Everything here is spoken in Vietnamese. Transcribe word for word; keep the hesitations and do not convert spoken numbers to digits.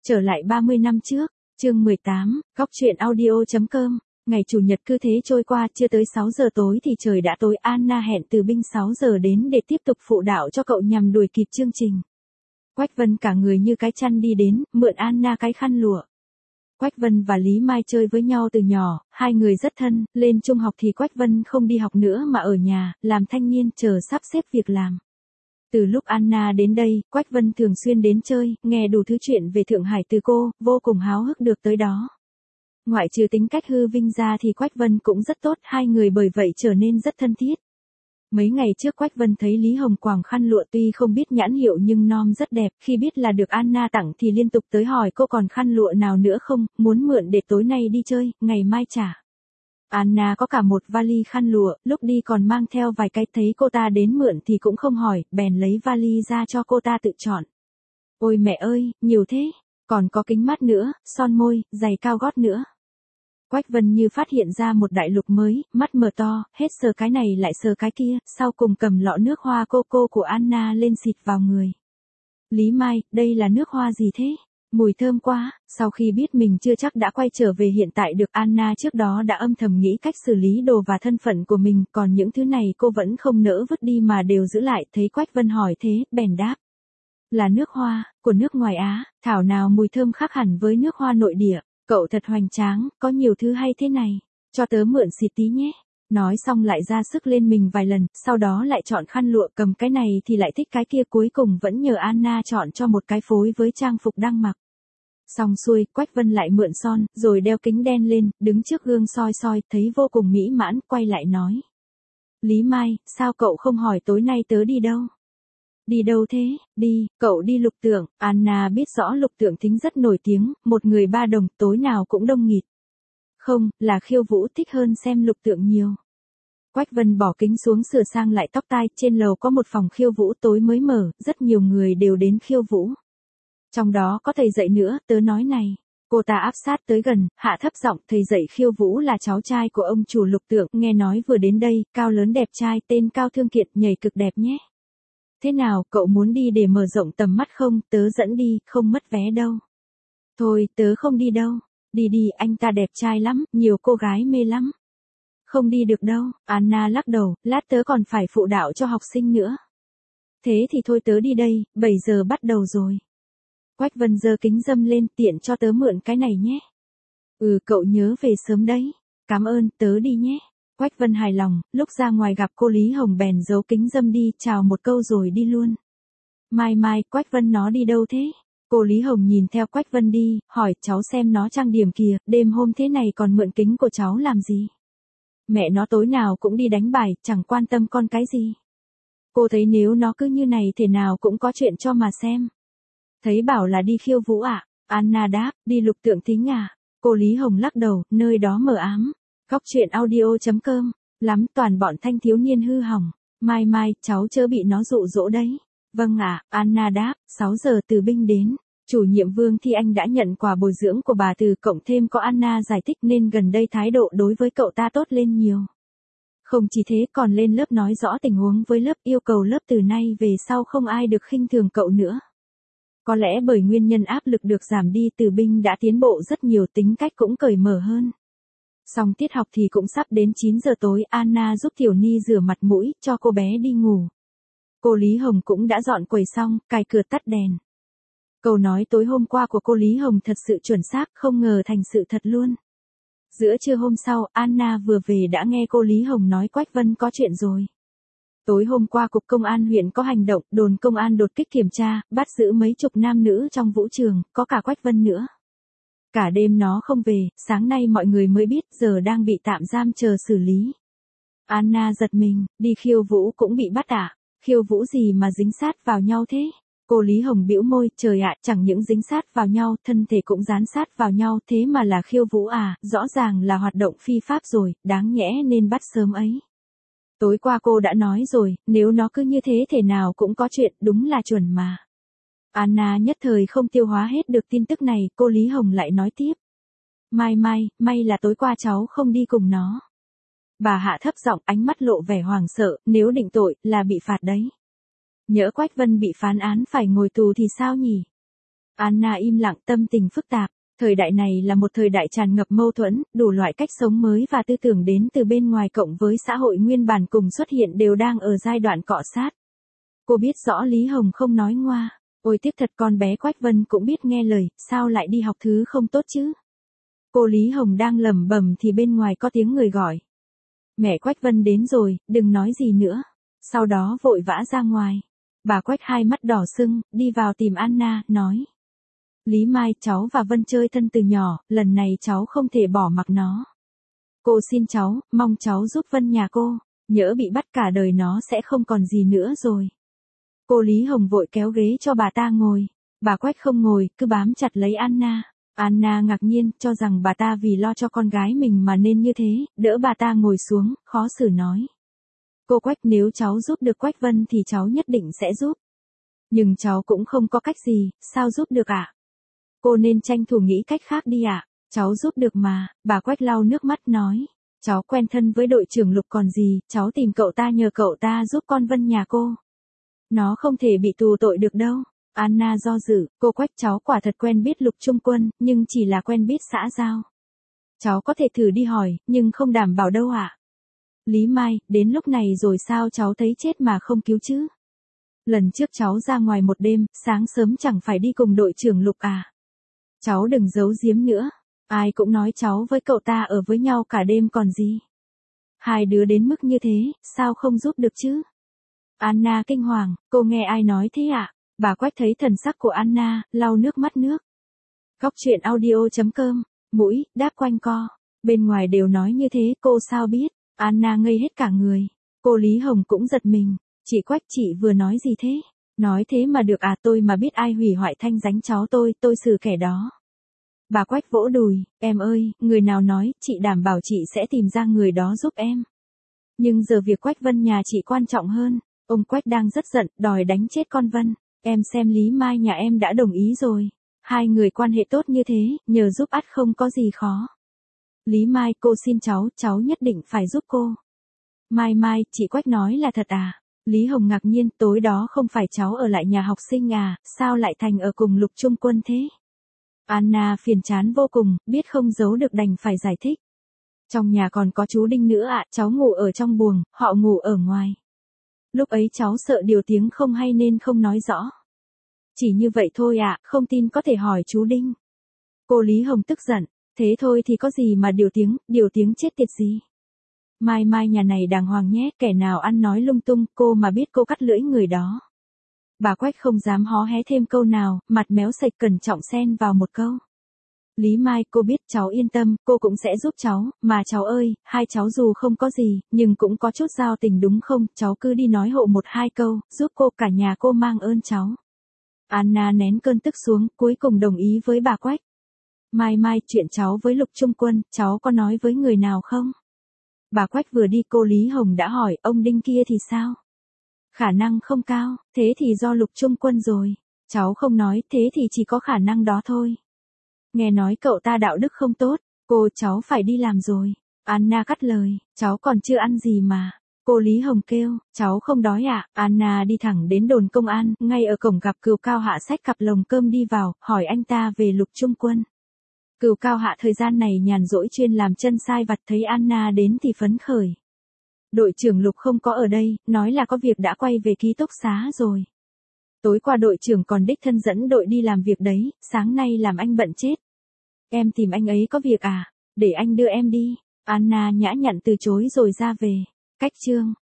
Trở lại ba mươi năm trước, chương mười tám, góc truyện audio chấm com. Ngày chủ nhật cứ thế trôi qua, chưa tới sáu giờ tối thì trời đã tối. Anna hẹn Từ Binh sáu giờ đến để tiếp tục phụ đạo cho cậu nhằm đuổi kịp chương trình. Quách Vân cả người như cái chăn đi đến, mượn Anna cái khăn lụa. Quách Vân và Lý Mai chơi với nhau từ nhỏ, hai người rất thân, lên trung học thì Quách Vân không đi học nữa mà ở nhà, làm thanh niên chờ sắp xếp việc làm. Từ lúc Anna đến đây, Quách Vân thường xuyên đến chơi, nghe đủ thứ chuyện về Thượng Hải từ cô, vô cùng háo hức được tới đó. Ngoại trừ tính cách hư vinh ra thì Quách Vân cũng rất tốt, hai người bởi vậy trở nên rất thân thiết. Mấy ngày trước Quách Vân thấy Lý Hồng quàng khăn lụa, tuy không biết nhãn hiệu nhưng nom rất đẹp, khi biết là được Anna tặng thì liên tục tới hỏi cô còn khăn lụa nào nữa không, muốn mượn để tối nay đi chơi, ngày mai trả. Anna có cả một vali khăn lụa, lúc đi còn mang theo vài cái, thấy cô ta đến mượn thì cũng không hỏi, bèn lấy vali ra cho cô ta tự chọn. Ôi mẹ ơi, nhiều thế, còn có kính mát nữa, son môi, giày cao gót nữa. Quách Vân như phát hiện ra một đại lục mới, mắt mở to, hết sờ cái này lại sờ cái kia, sau cùng cầm lọ nước hoa coco của Anna lên xịt vào người. Lý Mai, đây là nước hoa gì thế? Mùi thơm quá. Sau khi biết mình chưa chắc đã quay trở về hiện tại được, Anna trước đó đã âm thầm nghĩ cách xử lý đồ và thân phận của mình, còn những thứ này cô vẫn không nỡ vứt đi mà đều giữ lại. Thấy Quách Vân hỏi thế, bèn đáp. Là nước hoa, của nước ngoài Á, thảo nào mùi thơm khác hẳn với nước hoa nội địa. Cậu thật hoành tráng, có nhiều thứ hay thế này, cho tớ mượn xịt tí nhé. Nói xong lại ra sức lên mình vài lần, sau đó lại chọn khăn lụa, cầm cái này thì lại thích cái kia, cuối cùng vẫn nhờ Anna chọn cho một cái phối với trang phục đang mặc. Xong xuôi, Quách Vân lại mượn son, rồi đeo kính đen lên, đứng trước gương soi soi, thấy vô cùng mỹ mãn, quay lại nói. Lý Mai, sao cậu không hỏi tối nay tớ đi đâu? Đi đâu thế? Đi, cậu đi Lục Tượng. Anna biết rõ Lục Tượng Thính rất nổi tiếng, một người ba đồng, tối nào cũng đông nghịt. Không, là khiêu vũ, thích hơn xem Lục Tượng nhiều. Quách Vân bỏ kính xuống sửa sang lại tóc tai, trên lầu có một phòng khiêu vũ tối mới mở, rất nhiều người đều đến khiêu vũ. Trong đó có thầy dạy nữa, tớ nói này. Cô ta áp sát tới gần, hạ thấp giọng, thầy dạy khiêu vũ là cháu trai của ông chủ Lục Tượng, nghe nói vừa đến đây, cao lớn đẹp trai, tên Cao Thương Kiệt, nhảy cực đẹp nhé. Thế nào, cậu muốn đi để mở rộng tầm mắt không, tớ dẫn đi, không mất vé đâu. Thôi, tớ không đi đâu. Đi đi, anh ta đẹp trai lắm, nhiều cô gái mê lắm. Không đi được đâu. Anna lắc đầu, lát tớ còn phải phụ đạo cho học sinh nữa. Thế thì thôi tớ đi đây, bảy giờ bắt đầu rồi. Quách Vân giơ kính râm lên, tiện cho tớ mượn cái này nhé. Ừ, cậu nhớ về sớm đấy. Cảm ơn, tớ đi nhé. Quách Vân hài lòng, lúc ra ngoài gặp cô Lý Hồng bèn giấu kính râm đi, chào một câu rồi đi luôn. Mai mai, Quách Vân nó đi đâu thế? Cô Lý Hồng nhìn theo Quách Vân đi, hỏi cháu xem nó trang điểm kìa, đêm hôm thế này còn mượn kính của cháu làm gì? Mẹ nó tối nào cũng đi đánh bài, chẳng quan tâm con cái gì. Cô thấy nếu nó cứ như này thế nào cũng có chuyện cho mà xem. Thấy bảo là đi khiêu vũ à? Anna đáp, đi Lục Tượng Thính à? Cô Lý Hồng lắc đầu, nơi đó mờ ám. Góc truyện audio chấm com, lắm toàn bọn thanh thiếu niên hư hỏng. Mai mai, cháu chớ bị nó dụ dỗ đấy. Vâng ạ, à, Anna đáp, sáu giờ Từ Binh đến. Chủ nhiệm Vương Thi Anh đã nhận quà bồi dưỡng của bà Từ, cộng thêm có Anna giải thích nên gần đây thái độ đối với cậu ta tốt lên nhiều. Không chỉ thế còn lên lớp nói rõ tình huống với lớp, yêu cầu lớp từ nay về sau không ai được khinh thường cậu nữa. Có lẽ bởi nguyên nhân áp lực được giảm đi, Từ Binh đã tiến bộ rất nhiều, tính cách cũng cởi mở hơn. Xong tiết học thì cũng sắp đến chín giờ tối, Anna giúp Tiểu Ni rửa mặt mũi, cho cô bé đi ngủ. Cô Lý Hồng cũng đã dọn quầy xong, cài cửa tắt đèn. Câu nói tối hôm qua của cô Lý Hồng thật sự chuẩn xác, không ngờ thành sự thật luôn. Giữa trưa hôm sau, Anna vừa về đã nghe cô Lý Hồng nói Quách Vân có chuyện rồi. Tối hôm qua Cục Công an huyện có hành động, đồn công an đột kích kiểm tra, bắt giữ mấy chục nam nữ trong vũ trường, có cả Quách Vân nữa. Cả đêm nó không về, sáng nay mọi người mới biết, giờ đang bị tạm giam chờ xử lý. Anna giật mình, đi khiêu vũ cũng bị bắt à? Khiêu vũ gì mà dính sát vào nhau thế? Cô Lý Hồng bĩu môi, trời ạ, chẳng những dính sát vào nhau, thân thể cũng dán sát vào nhau, thế mà là khiêu vũ à, rõ ràng là hoạt động phi pháp rồi, đáng nhẽ nên bắt sớm ấy. Tối qua cô đã nói rồi, nếu nó cứ như thế thể nào cũng có chuyện, đúng là chuẩn mà. Anna nhất thời không tiêu hóa hết được tin tức này, cô Lý Hồng lại nói tiếp. Mai mai, may là tối qua cháu không đi cùng nó. Bà hạ thấp giọng, ánh mắt lộ vẻ hoảng sợ, nếu định tội, là bị phạt đấy. Nhỡ Quách Vân bị phán án phải ngồi tù thì sao nhỉ? Anna im lặng, tâm tình phức tạp. Thời đại này là một thời đại tràn ngập mâu thuẫn, đủ loại cách sống mới và tư tưởng đến từ bên ngoài cộng với xã hội nguyên bản cùng xuất hiện đều đang ở giai đoạn cọ sát. Cô biết rõ Lý Hồng không nói ngoa. Ôi tiếc thật, con bé Quách Vân cũng biết nghe lời, sao lại đi học thứ không tốt chứ? Cô Lý Hồng đang lẩm bẩm thì bên ngoài có tiếng người gọi. Mẹ Quách Vân đến rồi, đừng nói gì nữa. Sau đó vội vã ra ngoài. Bà Quách hai mắt đỏ sưng, đi vào tìm Anna, nói. Lý Mai, cháu và Vân chơi thân từ nhỏ, lần này cháu không thể bỏ mặc nó. Cô xin cháu, mong cháu giúp Vân nhà cô, nhỡ bị bắt cả đời nó sẽ không còn gì nữa rồi. Cô Lý Hồng vội kéo ghế cho bà ta ngồi. Bà Quách không ngồi, cứ bám chặt lấy Anna. Anna ngạc nhiên, cho rằng bà ta vì lo cho con gái mình mà nên như thế, đỡ bà ta ngồi xuống, khó xử nói. Cô Quách, nếu cháu giúp được Quách Vân thì cháu nhất định sẽ giúp. Nhưng cháu cũng không có cách gì, sao giúp được ạ? À? Cô nên tranh thủ nghĩ cách khác đi ạ. À? Cháu giúp được mà, bà Quách lau nước mắt nói. Cháu quen thân với đội trưởng Lục còn gì, cháu tìm cậu ta nhờ cậu ta giúp con Vân nhà cô. Nó không thể bị tù tội được đâu. Anna do dự, cô Quách, cháu quả thật quen biết Lục Trung Quân, nhưng chỉ là quen biết xã giao. Cháu có thể thử đi hỏi, nhưng không đảm bảo đâu ạ. À? Lý Mai, đến lúc này rồi sao cháu thấy chết mà không cứu chứ? Lần trước cháu ra ngoài một đêm, sáng sớm chẳng phải đi cùng đội trưởng Lục à? Cháu đừng giấu giếm nữa. Ai cũng nói cháu với cậu ta ở với nhau cả đêm còn gì. Hai đứa đến mức như thế, sao không giúp được chứ? Anna kinh hoàng, cô nghe ai nói thế ạ? À? Bà Quách thấy thần sắc của Anna, lau nước mắt nước. Góc truyện audio chấm com, mũi, đáp quanh co. Bên ngoài đều nói như thế, cô sao biết? Anna ngây hết cả người. Cô Lý Hồng cũng giật mình. Chị Quách, chị vừa nói gì thế? Nói thế mà được à? Tôi mà biết ai hủy hoại thanh danh cháu tôi, tôi xử kẻ đó. Bà Quách vỗ đùi, em ơi, người nào nói, chị đảm bảo chị sẽ tìm ra người đó giúp em. Nhưng giờ việc Quách Vân nhà chị quan trọng hơn. Ông Quách đang rất giận, đòi đánh chết con Vân. Em xem Lý Mai nhà em đã đồng ý rồi. Hai người quan hệ tốt như thế, nhờ giúp ắt không có gì khó. Lý Mai, cô xin cháu, cháu nhất định phải giúp cô. Mai Mai, chị Quách nói là thật à? Lý Hồng ngạc nhiên, tối đó không phải cháu ở lại nhà học sinh à, sao lại thành ở cùng Lục Trung Quân thế? Anna phiền chán vô cùng, biết không giấu được đành phải giải thích. Trong nhà còn có chú Đinh nữa ạ, à, cháu ngủ ở trong buồng, họ ngủ ở ngoài. Lúc ấy cháu sợ điều tiếng không hay nên không nói rõ. Chỉ như vậy thôi ạ, à, không tin có thể hỏi chú Đinh. Cô Lý Hồng tức giận, thế thôi thì có gì mà điều tiếng, điều tiếng chết tiệt gì. Mai Mai nhà này đàng hoàng nhé, kẻ nào ăn nói lung tung, cô mà biết cô cắt lưỡi người đó. Bà Quách không dám hó hé thêm câu nào, mặt méo sạch cẩn trọng xen vào một câu. Lý Mai, cô biết, cháu yên tâm, cô cũng sẽ giúp cháu, mà cháu ơi, hai cháu dù không có gì, nhưng cũng có chút giao tình đúng không, cháu cứ đi nói hộ một hai câu, giúp cô, cả nhà cô mang ơn cháu. Anna nén cơn tức xuống, cuối cùng đồng ý với bà Quách. Mai Mai, chuyện cháu với Lục Trung Quân, cháu có nói với người nào không? Bà Quách vừa đi cô Lý Hồng đã hỏi, ông Đinh kia thì sao? Khả năng không cao, thế thì do Lục Trung Quân rồi. Cháu không nói, thế thì chỉ có khả năng đó thôi. Nghe nói cậu ta đạo đức không tốt, cô cháu phải đi làm rồi. Anna cắt lời, cháu còn chưa ăn gì mà. Cô Lý Hồng kêu, cháu không đói ạ. À? Anna đi thẳng đến đồn công an, ngay ở cổng gặp Cửu Cao Hạ xách cặp lồng cơm đi vào, hỏi anh ta về Lục Trung Quân. Cửu Cao Hạ thời gian này nhàn rỗi chuyên làm chân sai vặt, thấy Anna đến thì phấn khởi. Đội trưởng Lục không có ở đây, nói là có việc đã quay về ký túc xá rồi. Tối qua đội trưởng còn đích thân dẫn đội đi làm việc đấy, sáng nay làm anh bận chết. Em tìm anh ấy có việc à? Để anh đưa em đi. Anna nhã nhặn từ chối rồi ra về. Cách chương